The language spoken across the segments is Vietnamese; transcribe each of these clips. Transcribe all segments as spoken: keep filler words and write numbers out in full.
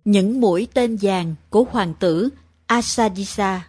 Những mũi tên vàng của hoàng tử Asadisa.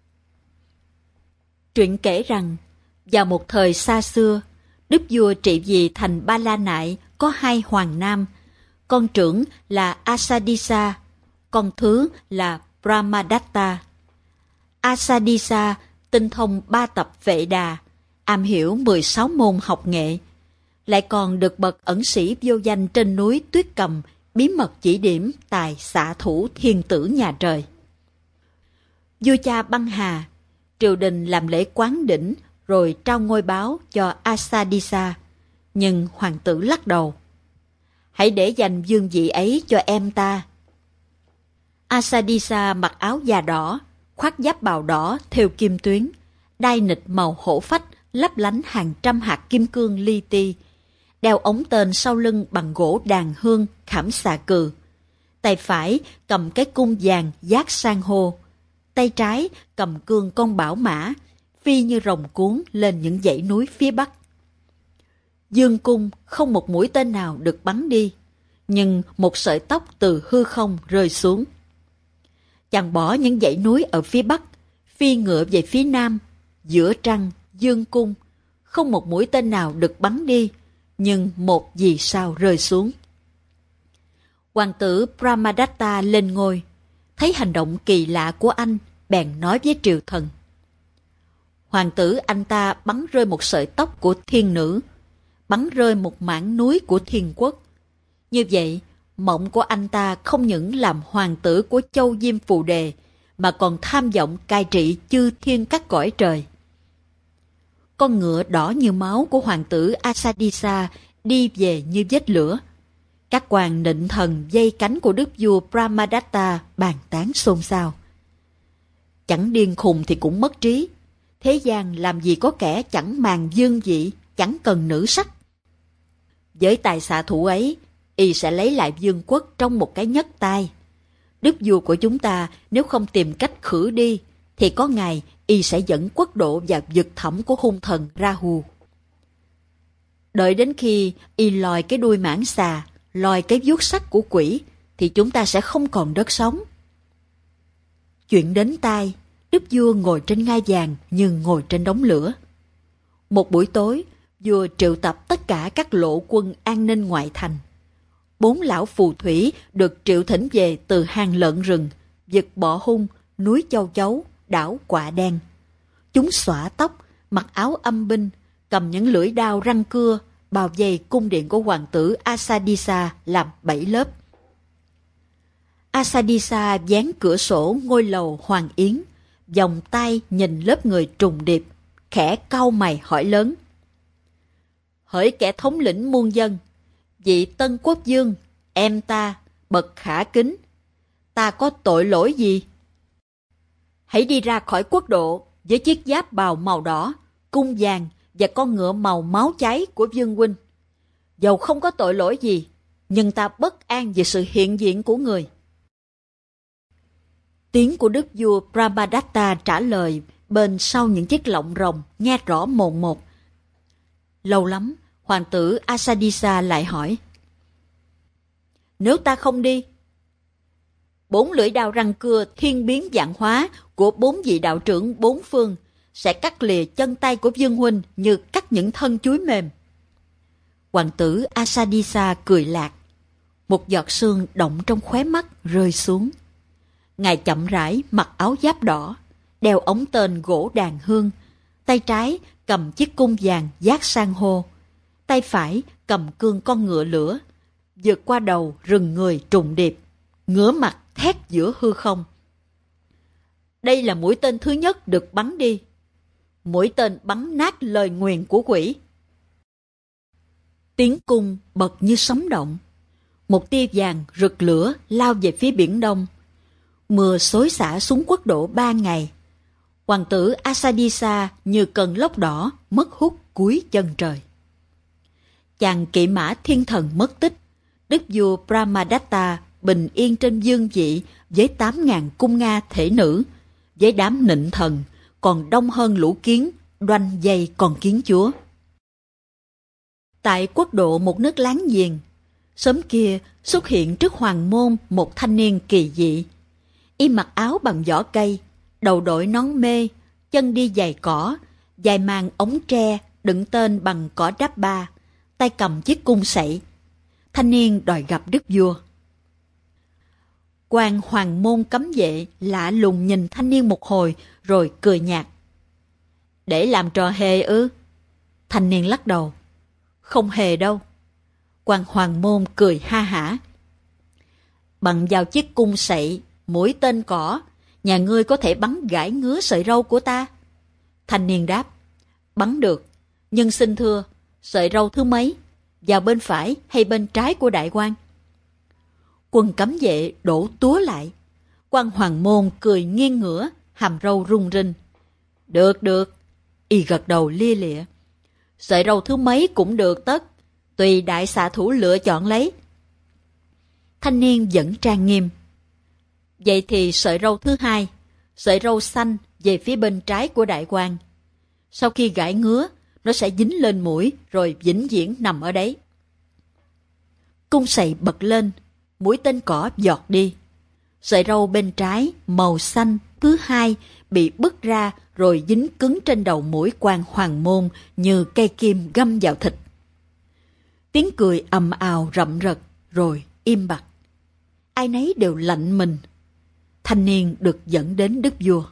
Truyện kể rằng, vào một thời xa xưa, đức vua trị vì thành Ba La Nại có hai hoàng nam, con trưởng là Asadisa, con thứ là Brahmadatta. Asadisa tinh thông ba tập Vệ Đà, am hiểu mười sáu môn học nghệ, lại còn được bậc ẩn sĩ vô danh trên núi Tuyết Cầm bí mật chỉ điểm tài xạ thủ thiên tử nhà trời. Vua cha băng hà, triều đình làm lễ quán đỉnh rồi trao ngôi báo cho Asadisa, nhưng hoàng tử lắc đầu. Hãy để dành vương vị ấy cho em ta. Asadisa mặc áo da đỏ, khoác giáp bào đỏ thêu kim tuyến, đai nịt màu hổ phách lấp lánh hàng trăm hạt kim cương li ti, đeo ống tên sau lưng bằng gỗ đàn hương khảm xà cừ. Tay phải cầm cái cung vàng dát san hô, tay trái cầm cương con bảo mã, phi như rồng cuốn lên những dãy núi phía bắc. Dương cung không một mũi tên nào được bắn đi, nhưng một sợi tóc từ hư không rơi xuống. Chàng bỏ những dãy núi ở phía bắc, phi ngựa về phía nam, giữa trăng, dương cung, không một mũi tên nào được bắn đi, nhưng một vì sao rơi xuống. Hoàng tử Brahmadatta lên ngôi, thấy hành động kỳ lạ của anh, bèn nói với triều thần. Hoàng tử anh ta bắn rơi một sợi tóc của thiên nữ, bắn rơi một mảng núi của thiên quốc. Như vậy, mộng của anh ta không những làm hoàng tử của Châu Diêm Phù Đề, mà còn tham vọng cai trị chư thiên các cõi trời. Con ngựa đỏ như máu của hoàng tử Asadisa đi về như vết lửa. Các quan nịnh thần dây cánh của đức vua Brahmadatta bàn tán xôn xao. Chẳng điên khùng thì cũng mất trí. Thế gian làm gì có kẻ chẳng màng vương vị, chẳng cần nữ sắc. Với tài xạ thủ ấy, y sẽ lấy lại vương quốc trong một cái nhấc tay. Đức vua của chúng ta nếu không tìm cách khử đi, thì có ngày y sẽ dẫn quốc độ vào vực thẳm của hung thần Rahu. Đợi đến khi y lòi cái đuôi mãng xà, lòi cái vuốt sắt của quỷ, thì chúng ta sẽ không còn đất sống. Chuyện đến tai, đức vua ngồi trên ngai vàng nhưng ngồi trên đống lửa. Một buổi tối, vua triệu tập tất cả các lộ quân an ninh ngoại thành. Bốn lão phù thủy được triệu thỉnh về từ hang lợn rừng, vực bọ hung, núi châu chấu, đảo Quạ Đen. Chúng xõa tóc, mặc áo âm binh, cầm những lưỡi đao răng cưa, bao vây cung điện của hoàng tử Asadisa làm bảy lớp. Asadisa dán cửa sổ ngôi lầu Hoàng Yến, vòng tay nhìn lớp người trùng điệp, khẽ cau mày hỏi lớn. Hỡi kẻ thống lĩnh muôn dân, vị Tân Quốc vương, em ta, bậc khả kính, ta có tội lỗi gì? Hãy đi ra khỏi quốc độ với chiếc giáp bào màu đỏ, cung vàng và con ngựa màu máu cháy của vương huynh. Dầu không có tội lỗi gì, nhưng ta bất an về sự hiện diện của người. Tiếng của đức vua Brahmadatta trả lời bên sau những chiếc lọng rồng nghe rõ mồn một. Lâu lắm, hoàng tử Asadisa lại hỏi. Nếu ta không đi, bốn lưỡi đao răng cưa thiên biến vạn hóa của bốn vị đạo trưởng bốn phương sẽ cắt lìa chân tay của vương huynh như cắt những thân chuối mềm. Hoàng tử Asadisa cười lạc. Một giọt sương động trong khóe mắt rơi xuống. Ngài chậm rãi mặc áo giáp đỏ, đeo ống tên gỗ đàn hương, tay trái cầm chiếc cung vàng dát san hô, tay phải cầm cương con ngựa lửa, vượt qua đầu rừng người trùng điệp, ngửa mặt thét giữa hư không. Đây là mũi tên thứ nhất được bắn đi. Mũi tên bắn nát lời nguyền của quỷ. Tiếng cung bật như sấm động. Một tia vàng rực lửa lao về phía biển đông. Mưa xối xả xuống quốc độ ba ngày. Hoàng tử Asadisa như cơn lốc đỏ mất hút cuối chân trời. Chàng kỵ mã thiên thần mất tích. Đức vua Brahmadatta bình yên trên vương vị với tám ngàn cung Nga thể nữ, với đám nịnh thần còn đông hơn lũ kiến đoanh dây con kiến chúa. Tại quốc độ một nước láng giềng, Sớm kia xuất hiện trước hoàng môn một thanh niên kỳ dị. Y mặc áo bằng vỏ cây, đầu đội nón mê, chân đi giày cỏ, dài mang ống tre, đựng tên bằng cỏ đáp ba, tay cầm chiếc cung sậy. Thanh niên đòi gặp đức vua. Quan hoàng môn cấm vệ lạ lùng nhìn thanh niên một hồi rồi cười nhạt. Để làm trò hề ư? Thanh niên lắc đầu. Không hề đâu. Quan hoàng môn cười ha hả. Bằng vào chiếc cung sậy, mũi tên cỏ, nhà ngươi có thể bắn gãi ngứa sợi râu của ta. Thanh niên đáp. Bắn được, nhưng xin thưa, sợi râu thứ mấy? Vào bên phải hay bên trái của đại quan? Quân cấm vệ đổ túa lại. Quan hoàng môn cười nghiêng ngửa, hàm râu rung rinh. Được, được. Y gật đầu lia lịa. Sợi râu thứ mấy cũng được tất, tùy đại xạ thủ lựa chọn lấy. Thanh niên vẫn trang nghiêm. Vậy thì sợi râu thứ hai, sợi râu xanh về phía bên trái của đại quan. Sau khi gãi ngứa, nó sẽ dính lên mũi rồi vĩnh viễn nằm ở đấy. Cung sậy bật lên, mũi tên cỏ giọt đi. Sợi râu bên trái màu xanh thứ hai bị bứt ra rồi dính cứng trên đầu mũi quan hoàng môn như cây kim găm vào thịt. Tiếng cười ầm ào rậm rật rồi im bặt. Ai nấy đều lạnh mình. Thanh niên được dẫn đến đức vua.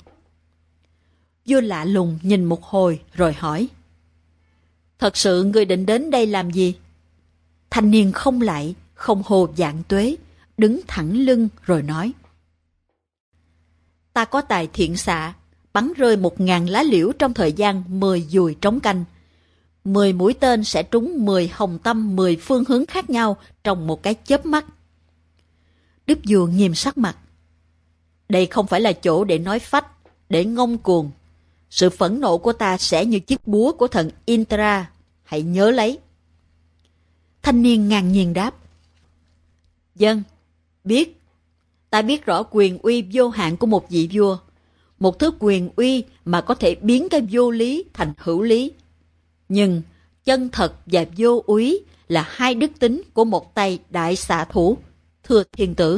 Vua lạ lùng nhìn một hồi rồi hỏi. Thật sự ngươi định đến đây làm gì? Thanh niên không lại, không hồ vạn tuế, đứng thẳng lưng rồi nói. Ta có tài thiện xạ, bắn rơi một ngàn lá liễu trong thời gian mười dùi trống canh. Mười mũi tên sẽ trúng mười hồng tâm mười phương hướng khác nhau trong một cái chớp mắt. Đức vua nghiêm sắc mặt. Đây không phải là chỗ để nói phách, để ngông cuồng. Sự phẫn nộ của ta sẽ như chiếc búa của thần Indra, hãy nhớ lấy. Thanh niên ngang nhiên đáp. Vâng, biết. Ta biết rõ quyền uy vô hạn của một vị vua. Một thứ quyền uy mà có thể biến cái vô lý thành hữu lý. Nhưng chân thật và vô úy là hai đức tính của một tay đại xạ thủ, thưa thiên tử.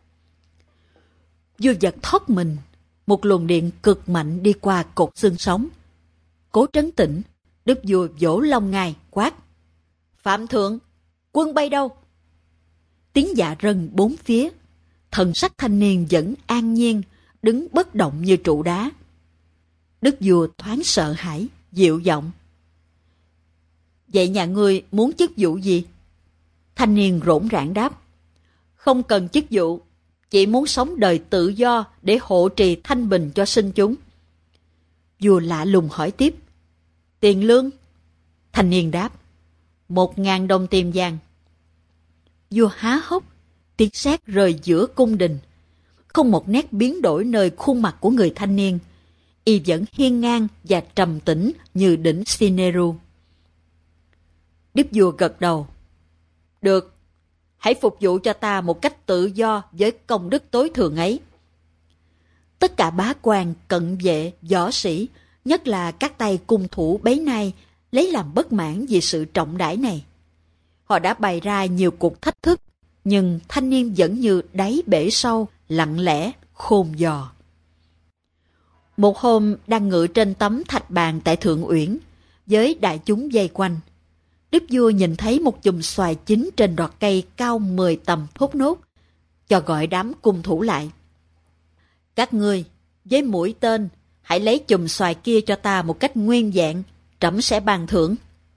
Vua giật thoát mình, một luồng điện cực mạnh đi qua cột xương sống. Cố trấn tĩnh, đức vua vỗ lông ngài quát. Phạm thượng, quân bay đâu? Tiếng dạ rân bốn phía, thần sắc thanh niên vẫn an nhiên, đứng bất động như trụ đá. Đức vua thoáng sợ hãi, dịu giọng. Vậy nhà ngươi muốn chức vụ gì? Thanh niên rỗn rãng đáp. Không cần chức vụ, chỉ muốn sống đời tự do để hộ trì thanh bình cho sinh chúng. Vua lạ lùng hỏi tiếp. Tiền lương? Thanh niên đáp. Một ngàn đồng tiền vàng. Vua há hốc, tiếng sét rơi giữa cung đình. Không một nét biến đổi nơi khuôn mặt của người thanh niên. Y vẫn hiên ngang và trầm tĩnh như đỉnh Sineru. Đức vua gật đầu. Được, hãy phục vụ cho ta một cách tự do với công đức tối thượng ấy. Tất cả bá quan, cận vệ, võ sĩ, nhất là các tay cung thủ bấy nay, lấy làm bất mãn vì sự trọng đãi này. Họ đã bày ra nhiều cuộc thách thức, nhưng thanh niên vẫn như đáy bể sâu, lặng lẽ, khôn dò. Một hôm đang ngự trên tấm thạch bàn tại Thượng Uyển, với đại chúng vây quanh. Đức vua nhìn thấy một chùm xoài chín trên đọt cây cao mười tầm thốt nốt, cho gọi đám cung thủ lại. Các ngươi, với mũi tên, hãy lấy chùm xoài kia cho ta một cách nguyên vẹn, trẫm sẽ ban thưởng.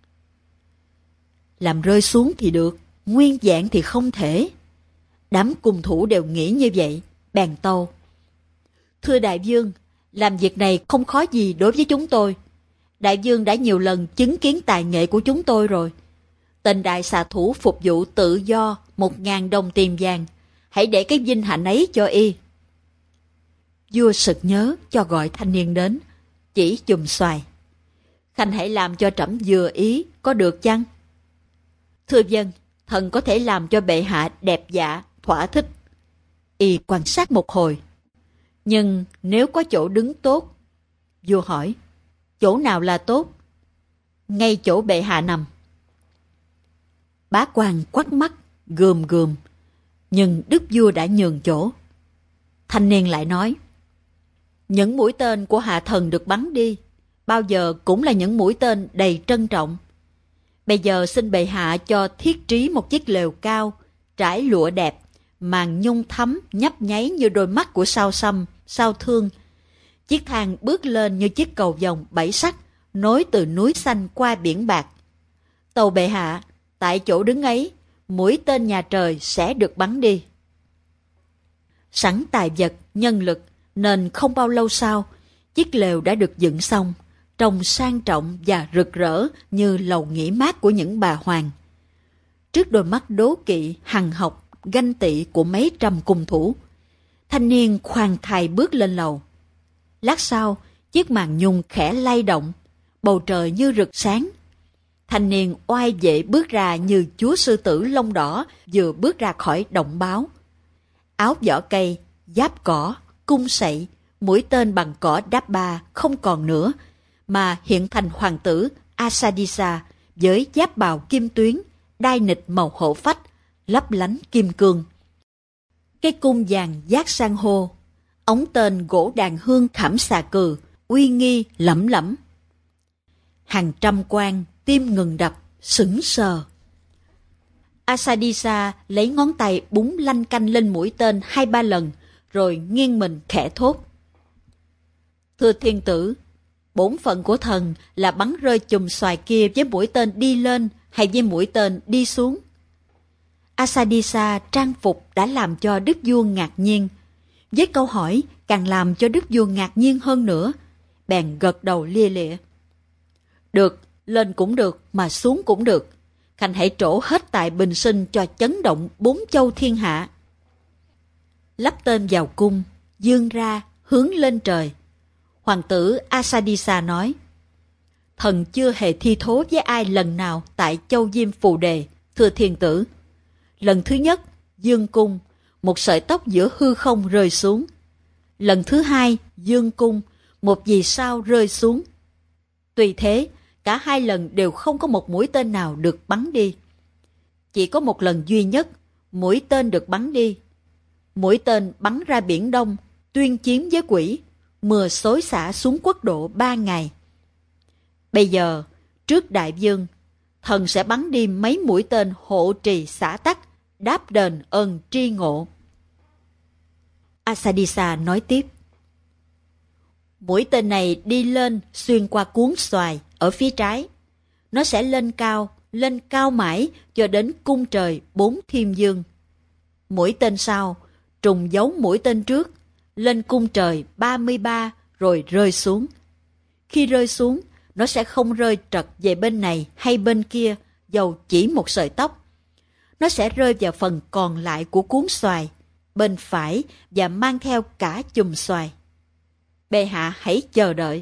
Làm rơi xuống thì được, nguyên vẹn thì không thể. Đám cung thủ đều nghĩ như vậy, bèn tâu. Thưa đại vương, làm việc này không khó gì đối với chúng tôi. Đại vương đã nhiều lần chứng kiến tài nghệ của chúng tôi rồi. Tên đại xạ thủ phục vụ tự do một ngàn đồng tiền vàng. Hãy để cái vinh hạnh ấy cho y. Vua sực nhớ cho gọi thanh niên đến, chỉ chùm xoài. Khanh hãy làm cho trẫm vừa ý, có được chăng? Thưa vâng, thần có thể làm cho bệ hạ đẹp dạ, thỏa thích. Y quan sát một hồi. Nhưng nếu có chỗ đứng tốt, vua hỏi, chỗ nào là tốt? Ngay chỗ bệ hạ nằm. Bá quan quắt mắt, gườm gườm, nhưng đức vua đã nhường chỗ. Thanh niên lại nói, những mũi tên của hạ thần được bắn đi, bao giờ cũng là những mũi tên đầy trân trọng. Bây giờ xin bệ hạ cho thiết trí một chiếc lều cao, trải lụa đẹp, màn nhung thắm nhấp nháy như đôi mắt của sao xăm, sao thương. Chiếc thang bước lên như chiếc cầu vồng bảy sắc, nối từ núi xanh qua biển bạc. Tâu bệ hạ, tại chỗ đứng ấy, mũi tên nhà trời sẽ được bắn đi. Sẵn tài vật, nhân lực, nên không bao lâu sau, chiếc lều đã được dựng xong, trông sang trọng và rực rỡ như lầu nghỉ mát của những bà hoàng. Trước đôi mắt đố kỵ, hằn học, ganh tị của mấy trăm cung thủ, thanh niên khoan thai bước lên lầu. Lát sau, chiếc màn nhung khẽ lay động, bầu trời như rực sáng. Thanh niên oai vệ bước ra như chúa sư tử lông đỏ vừa bước ra khỏi động báo. Áo vỏ cây, giáp cỏ, cung sậy, mũi tên bằng cỏ đáp ba không còn nữa, mà hiện thành hoàng tử Asadisa với giáp bào kim tuyến, đai nịt màu hổ phách, lấp lánh kim cương. Cái cung vàng giác san hô, ống tên gỗ đàn hương khảm xà cừ, uy nghi lẫm lẫm. Hàng trăm quan tim ngừng đập, sững sờ. Asadisa lấy ngón tay búng lanh canh lên mũi tên hai ba lần, rồi nghiêng mình khẽ thốt. Thưa thiên tử, bổn phận của thần là bắn rơi chùm xoài kia với mũi tên đi lên hay với mũi tên đi xuống? Asadisa trang phục đã làm cho đức vua ngạc nhiên. Với câu hỏi càng làm cho đức vua ngạc nhiên hơn nữa, bèn gật đầu lia lịa. Được, lên cũng được, mà xuống cũng được. Khanh hãy trổ hết tài bình sinh cho chấn động bốn châu thiên hạ. Lắp tên vào cung, dương ra, hướng lên trời. Hoàng tử Asadisa nói, thần chưa hề thi thố với ai lần nào tại châu Diêm Phù Đề, thưa thiên tử. Lần thứ nhất, dương cung, một sợi tóc giữa hư không rơi xuống. Lần thứ hai, dương cung, một vì sao rơi xuống. Tuy thế, cả hai lần đều không có một mũi tên nào được bắn đi. Chỉ có một lần duy nhất, mũi tên được bắn đi. Mũi tên bắn ra Biển Đông, tuyên chiến với quỷ, mưa xối xả xuống quốc độ ba ngày. Bây giờ, trước đại vương, thần sẽ bắn đi mấy mũi tên hộ trì xả tắc, đáp đền ơn tri ngộ. Asadisa nói tiếp. Mũi tên này đi lên xuyên qua cuốn xoài ở phía trái. Nó sẽ lên cao, lên cao mãi cho đến cung trời bốn thiên dương. Mũi tên sau, trùng dấu mũi tên trước, lên cung trời ba mươi ba rồi rơi xuống. Khi rơi xuống, nó sẽ không rơi trật về bên này hay bên kia, dầu chỉ một sợi tóc. Nó sẽ rơi vào phần còn lại của cuốn xoài, bên phải và mang theo cả chùm xoài. Bệ hạ hãy chờ đợi.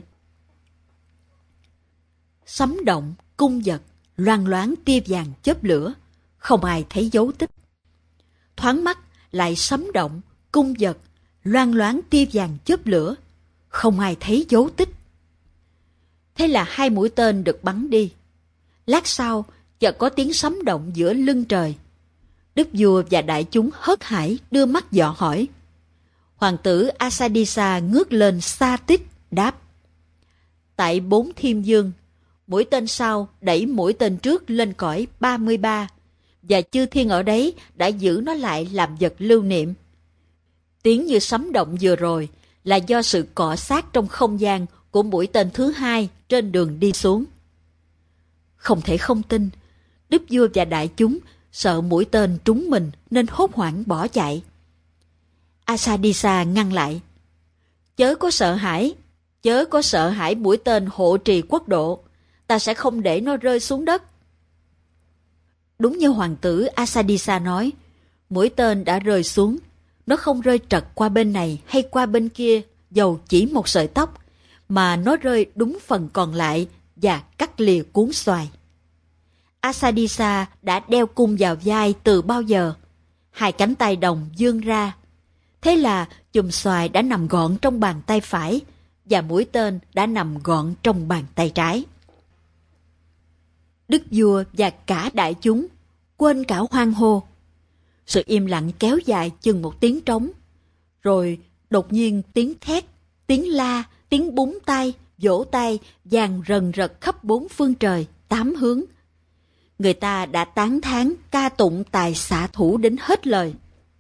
Sấm động, cung giật, loang loáng tia vàng chớp lửa, không ai thấy dấu tích. Thoáng mắt lại sấm động, cung giật, loang loáng tia vàng chớp lửa, không ai thấy dấu tích. Thế là hai mũi tên được bắn đi. Lát sau, chợt có tiếng sấm động giữa lưng trời. Đức vua và đại chúng hớt hải đưa mắt dò hỏi. Hoàng tử Asadisa ngước lên xa tích, đáp. Tại bốn thiên dương, mũi tên sau đẩy mũi tên trước lên cõi ba mươi ba, và chư thiên ở đấy đã giữ nó lại làm vật lưu niệm. Tiếng như sấm động vừa rồi là do sự cọ sát trong không gian của mũi tên thứ hai trên đường đi xuống. Không thể không tin, đức vua và đại chúng sợ mũi tên trúng mình nên hốt hoảng bỏ chạy. Asadisa ngăn lại. Chớ có sợ hãi, chớ có sợ hãi mũi tên hộ trì quốc độ, ta sẽ không để nó rơi xuống đất. Đúng như hoàng tử Asadisa nói, mũi tên đã rơi xuống, nó không rơi trật qua bên này hay qua bên kia, dầu chỉ một sợi tóc, mà nó rơi đúng phần còn lại và cắt lìa cuốn xoài. Asadisa đã đeo cung vào vai từ bao giờ, hai cánh tay đồng vươn ra. Thế là chùm xoài đã nằm gọn trong bàn tay phải, và mũi tên đã nằm gọn trong bàn tay trái. Đức vua và cả đại chúng quên cả hoan hô. Sự im lặng kéo dài chừng một tiếng trống. Rồi đột nhiên tiếng thét, tiếng la, tiếng búng tay, vỗ tay vang rần rật khắp bốn phương trời, tám hướng. Người ta đã tán thán ca tụng tài xạ thủ đến hết lời.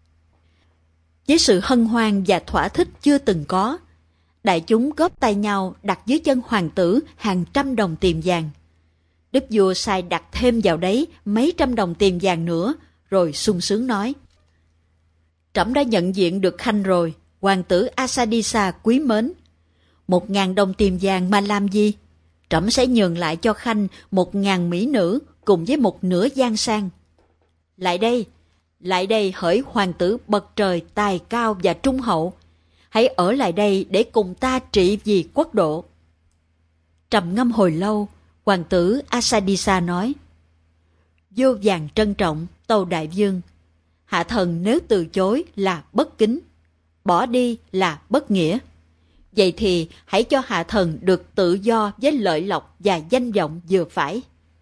Với sự hân hoan và thỏa thích chưa từng có, đại chúng góp tay nhau đặt dưới chân hoàng tử hàng trăm đồng tiền vàng. Đức vua sai đặt thêm vào đấy mấy trăm đồng tiền vàng nữa, rồi sung sướng nói: Trẫm đã nhận diện được khanh rồi, hoàng tử Asadisa quý mến. Một ngàn đồng tiền vàng mà làm gì? Trẫm sẽ nhường lại cho khanh một ngàn mỹ nữ cùng với một nửa giang sang. Lại đây, lại đây hỡi hoàng tử bậc trời tài cao và trung hậu. Hãy ở lại đây để cùng ta trị vì quốc độ. Trầm ngâm hồi lâu, hoàng tử Asadisa nói: Vô vàn trân trọng, tâu đại vương. Hạ thần nếu từ chối là bất kính, bỏ đi là bất nghĩa. Vậy thì hãy cho hạ thần được tự do với lợi lộc và danh vọng vừa phải.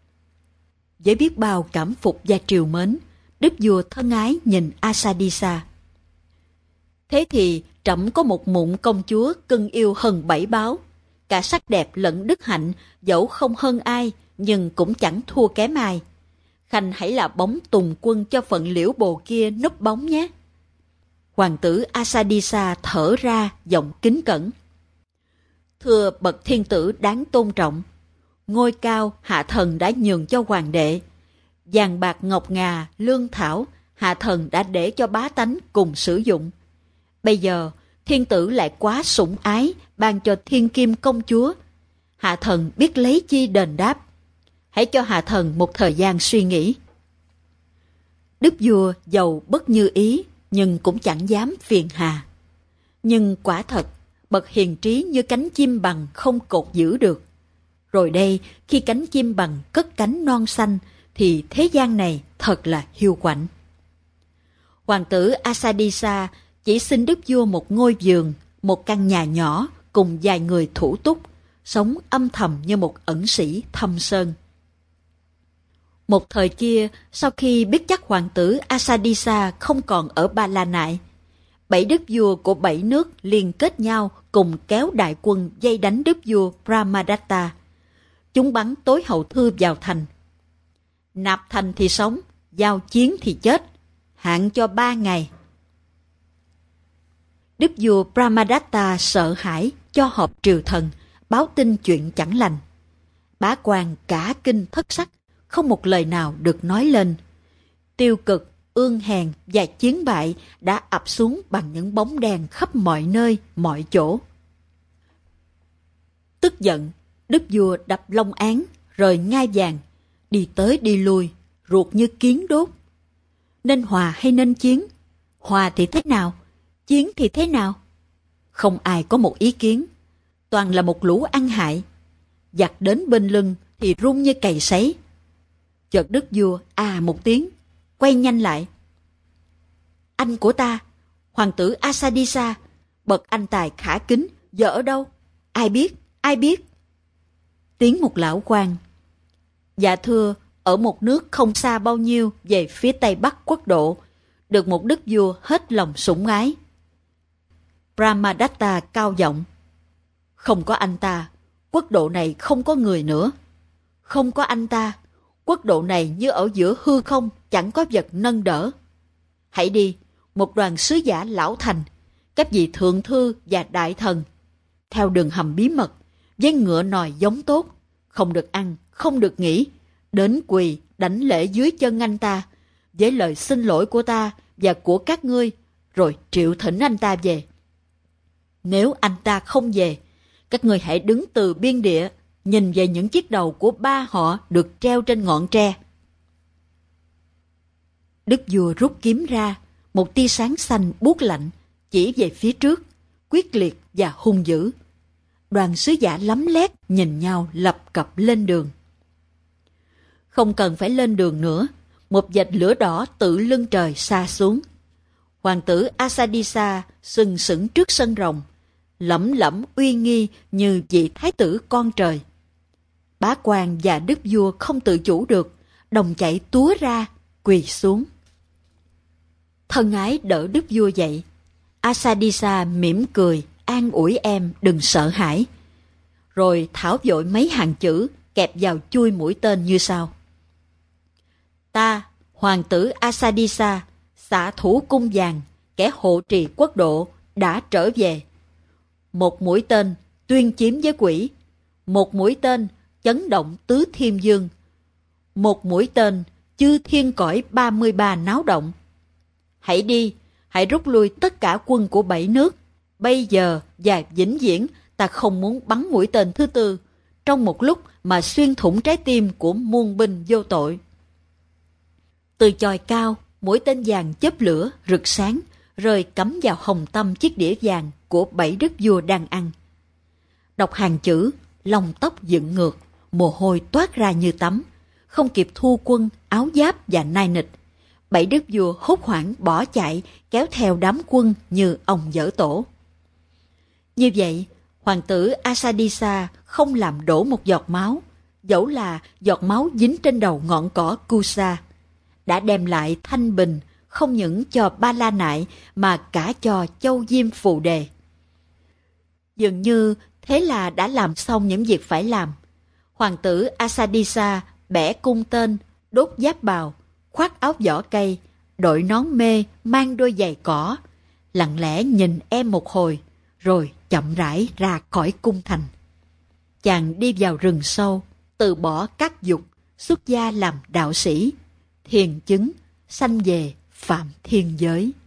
Với biết bao cảm phục và triều mến, đức vua thân ái nhìn Asadisa. Thế thì trẫm có một mụn công chúa cưng yêu hơn bảy báo, cả sắc đẹp lẫn đức hạnh, dẫu không hơn ai nhưng cũng chẳng thua kém ai. Khanh hãy là bóng tùng quân cho phận liễu bồ kia núp bóng nhé. Hoàng tử Asadisa thở ra giọng kính cẩn: Thưa bậc thiên tử đáng tôn trọng, ngôi cao hạ thần đã nhường cho hoàng đệ, vàng bạc ngọc ngà lương thảo hạ thần đã để cho bá tánh cùng sử dụng. Bây giờ thiên tử lại quá sủng ái ban cho thiên kim công chúa, hạ thần biết lấy chi đền đáp. Hãy cho hạ thần một thời gian suy nghĩ. Đức vua dầu bất như ý nhưng cũng chẳng dám phiền hà. Nhưng quả thật bậc hiền trí như cánh chim bằng không cột giữ được. Rồi đây khi cánh chim bằng cất cánh non xanh thì thế gian này thật là hiu quạnh. Hoàng tử Asadisa chỉ xin đức vua một ngôi vườn, một căn nhà nhỏ cùng vài người thủ túc, sống âm thầm như một ẩn sĩ thâm sơn. Một thời kia, sau khi biết chắc hoàng tử Asadisa không còn ở Ba La Nại, bảy đức vua của bảy nước liên kết nhau cùng kéo đại quân vây đánh đức vua Brahmadatta. Chúng bắn tối hậu thư vào thành. Nạp thành thì sống, giao chiến thì chết, hạn cho ba ngày. Đức vua Brahmadatta sợ hãi cho họp triều thần, báo tin chuyện chẳng lành. Bá quan cả kinh thất sắc, không một lời nào được nói lên. Tiêu cực, ương hèn và chiến bại đã ập xuống bằng những bóng đèn khắp mọi nơi, mọi chỗ. Tức giận, đức vua đập long án, rời ngai vàng, đi tới đi lui, ruột như kiến đốt. Nên hòa hay nên chiến? Hòa thì thế nào? Chiến thì thế nào? Không ai có một ý kiến, toàn là một lũ ăn hại. Giặc đến bên lưng thì run như cày sấy. Chợt đức vua à một tiếng, quay nhanh lại. Anh của ta, hoàng tử Asadisa, bậc anh tài khả kính, giờ ở đâu? Ai biết, ai biết? Tiếng một lão quan: Dạ thưa, ở một nước không xa bao nhiêu về phía tây bắc quốc độ, được một đức vua hết lòng sủng ái. Brahmadatta cao giọng: Không có anh ta, quốc độ này không có người nữa. Không có anh ta, quốc độ này như ở giữa hư không, chẳng có vật nâng đỡ. Hãy đi, một đoàn sứ giả lão thành, các vị thượng thư và đại thần, theo đường hầm bí mật, với ngựa nòi giống tốt, không được ăn, không được nghỉ, đến quỳ đảnh lễ dưới chân anh ta, với lời xin lỗi của ta và của các ngươi, rồi triệu thỉnh anh ta về. Nếu anh ta không về, các ngươi hãy đứng từ biên địa, nhìn về những chiếc đầu của ba họ được treo trên ngọn tre. Đức vua rút kiếm ra, một tia sáng xanh buốt lạnh, chỉ về phía trước, quyết liệt và hung dữ. Đoàn sứ giả lấm lét nhìn nhau lập cập lên đường. Không cần phải lên đường nữa, một vệt lửa đỏ tự lưng trời xa xuống. Hoàng tử Asadisa sừng sững trước sân rồng, lẫm lẫm uy nghi như vị thái tử con trời. Bá quan và đức vua không tự chủ được, đồng chạy túa ra, quỳ xuống. Thân ái đỡ đức vua dậy. Asadisa mỉm cười, an ủi em đừng sợ hãi. Rồi thảo vội mấy hàng chữ kẹp vào chui mũi tên như sau: Ta, hoàng tử Asadisa, xạ thủ cung vàng, kẻ hộ trì quốc độ, đã trở về. Một mũi tên tuyên chiếm với quỷ, một mũi tên chấn động tứ thiên dương, một mũi tên chư thiên cõi ba mươi ba náo động. Hãy đi, hãy rút lui tất cả quân của bảy nước. Bây giờ và vĩnh viễn ta không muốn bắn mũi tên thứ tư trong một lúc mà xuyên thủng trái tim của muôn binh vô tội. Từ chòi cao, mũi tên vàng chớp lửa rực sáng, rơi cắm vào hồng tâm chiếc đĩa vàng của bảy đức vua đang ăn. Đọc hàng chữ, lông tóc dựng ngược, mồ hôi toát ra như tắm. Không kịp thu quân, áo giáp và nai nịch, bảy đức vua hốt hoảng bỏ chạy, kéo theo đám quân như ông dở tổ. Như vậy, hoàng tử Asadisa không làm đổ một giọt máu, dẫu là giọt máu dính trên đầu ngọn cỏ Kusa, đã đem lại thanh bình không những cho Ba La Nại mà cả cho Châu Diêm Phù Đề. Dường như thế là đã làm xong những việc phải làm. Hoàng tử Asadisa bẻ cung tên, đốt giáp bào, khoác áo vỏ cây, đội nón mê, mang đôi giày cỏ, lặng lẽ nhìn em một hồi, rồi chậm rãi ra khỏi cung thành. Chàng đi vào rừng sâu, từ bỏ các dục, xuất gia làm đạo sĩ, thiền chứng, sanh về phạm thiên giới.